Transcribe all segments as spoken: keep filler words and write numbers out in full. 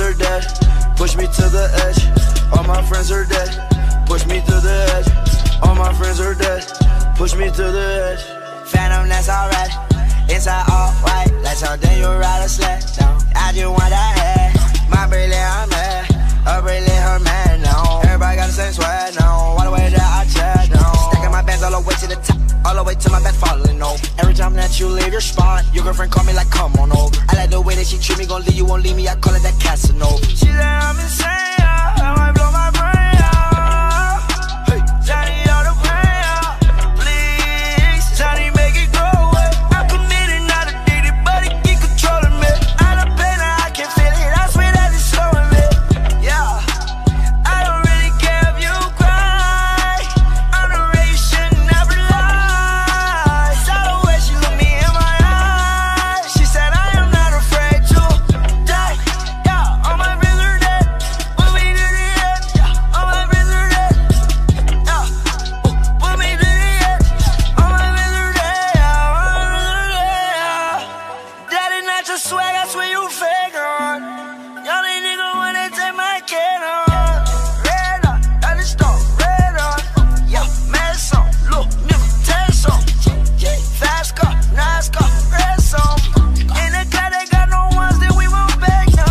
are dead. Push me to the edge. All my friends are dead. Push me to the edge. All my friends are dead. Push me to the edge. Phantom, that's alright. Inside all white, like something you ride a sled down. I just want that head. My brilliant, I'm mad. Her brilliant, her man, no. Everybody got the same sweat, no. All the way that I check, no. Stacking my bands all the way to the top, all the way to my back falling over. Every time that you leave your spot, your girlfriend call me like, come on over. I like the way that she treat me, gon' leave you, won't leave me. I call it that Casanova. She said I'm insane, yeah. I might blow my brain out. Hey, Johnny, all the pain out. Please, Johnny, make it go away. I'm committed, not addicted, but it keep controlling me. Out of pain, I can feel it. I swear that it's slowing me. Yeah, I don't really care if you cry. I'm the ray you should never lie. Saw the way she looked me in my eyes. She said I am not afraid to die. Yeah, all my friends are dead. Put me to the edge. Yeah, all my friends are dead. Yeah, put me to the edge. All my friends are dead. Yeah, all my friends are dead. That is not your swag, I swear you fake on. Y'all ain't nigga wanna take my kid on. Red on, that is stone, red on. Yeah, mess on, look, nigga, test on. Fast car, nice car, red song. In the car, they got no ones that we won't beg, no.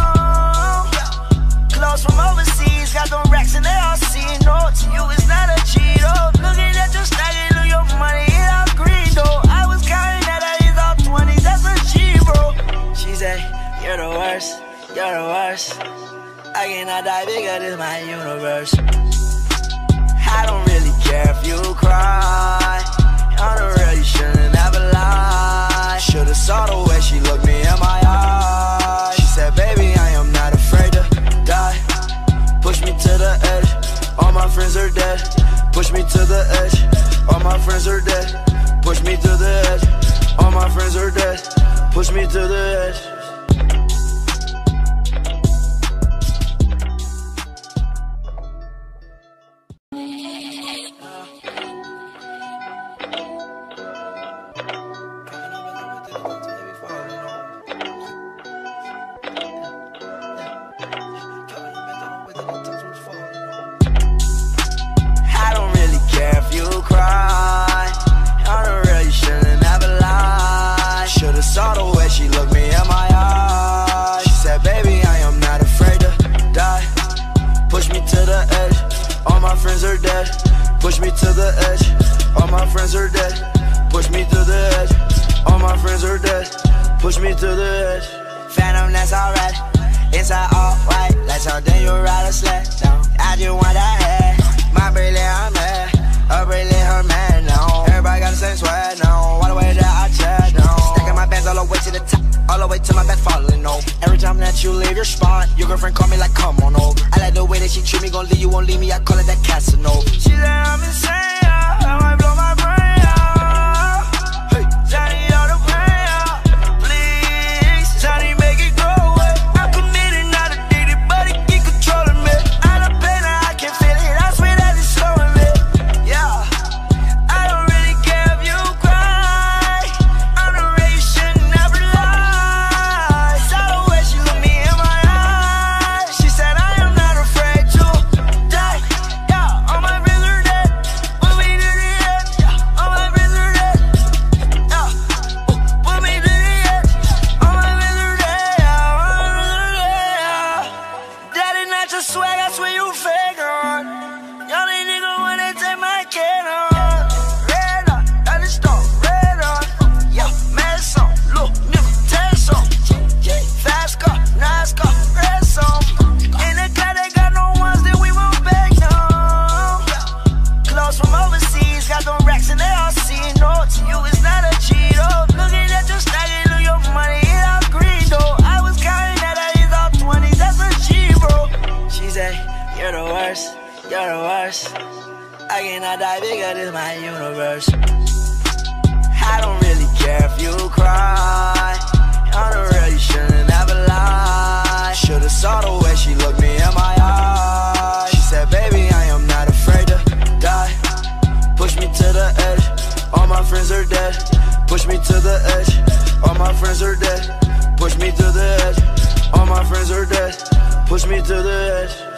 Clothes from overseas, got them racks and they all see. No, to you it's not a cheat, oh. Looking at your stack, it look your money, it all green, though. I was counting that I is all twenties, that's a G, bro. She say, you're the worst, you're the worst. I cannot die bigger, this my universe. I don't really care if you cry. On the real, you shouldn't never lie. Should've saw the way she looked me in my eyes. She said, baby, I am not afraid to die. Push me to the edge. All my friends are dead. Push me to the edge. All my friends are dead. Push me to the edge. All my friends are dead. Push me to the edge. I don't really care if you cry. On the real, you shouldn't never lie. Should've saw the way she looked me in my eyes. She said, baby, I am not afraid to die. Push me to the edge. All my friends are dead. Push me to the edge. All my friends are dead. Push me to the edge. All my friends are dead. Push me to the edge. Phantom, that's alright. Inside all white, like something you ride a sled down. I just want that head. My brilliant, I'm mad. Her brilliant, her man, no. Everybody got the same sweat, no. All the way that I check, no. Stacking my bands all the way to the top, all the way to my back falling over. Every time that you leave your spot, your girlfriend call me like, come on over. I like the way that she treat me, gon' leave you, won't leave me. I call it that Casanova. She said I'm insane, yeah. I might blow my brain out. Hey, Johnny, all the pain out. Please, Johnny, make it go away. I'm committed, not addicted, but it keep controlling me. Out of pain, I can feel it. I swear that it's slowing me. Yeah, I don't really care if you cry. I'm the ray you should never lie. Saw the way she looked me in my eyes. She said I am not afraid to die. Yeah, all my friends are dead. Put me to the edge. Yeah, all my friends are dead. Yeah, put me to the edge. All my friends are dead. Yeah, all my friends are dead. That is not your swag, I swear you fake on. Y'all ain't nigga wanna take my kid on. Red on, that is stone, red on. Yeah, mess on, look, nigga, test on. Fast car, nice car, red song. In the car, they got no ones that we won't beg, no. Clothes from overseas, got them racks and they all see. No, to you it's not a cheat, oh. Looking at your stack, it look your money, it all green, though. I was counting that I is all twenties, that's a G, bro. She said, you're the worst, you're the worst. I cannot die bigger, this my universe. I don't really care if you cry. On the real, you shouldn't never lie. Should've saw the way she looked me in my eyes. She said, baby, I am not afraid to die. Push me to the edge. All my friends are dead. Push me to the edge. All my friends are dead. Push me to the edge. All my friends are dead. Push push me to the edge.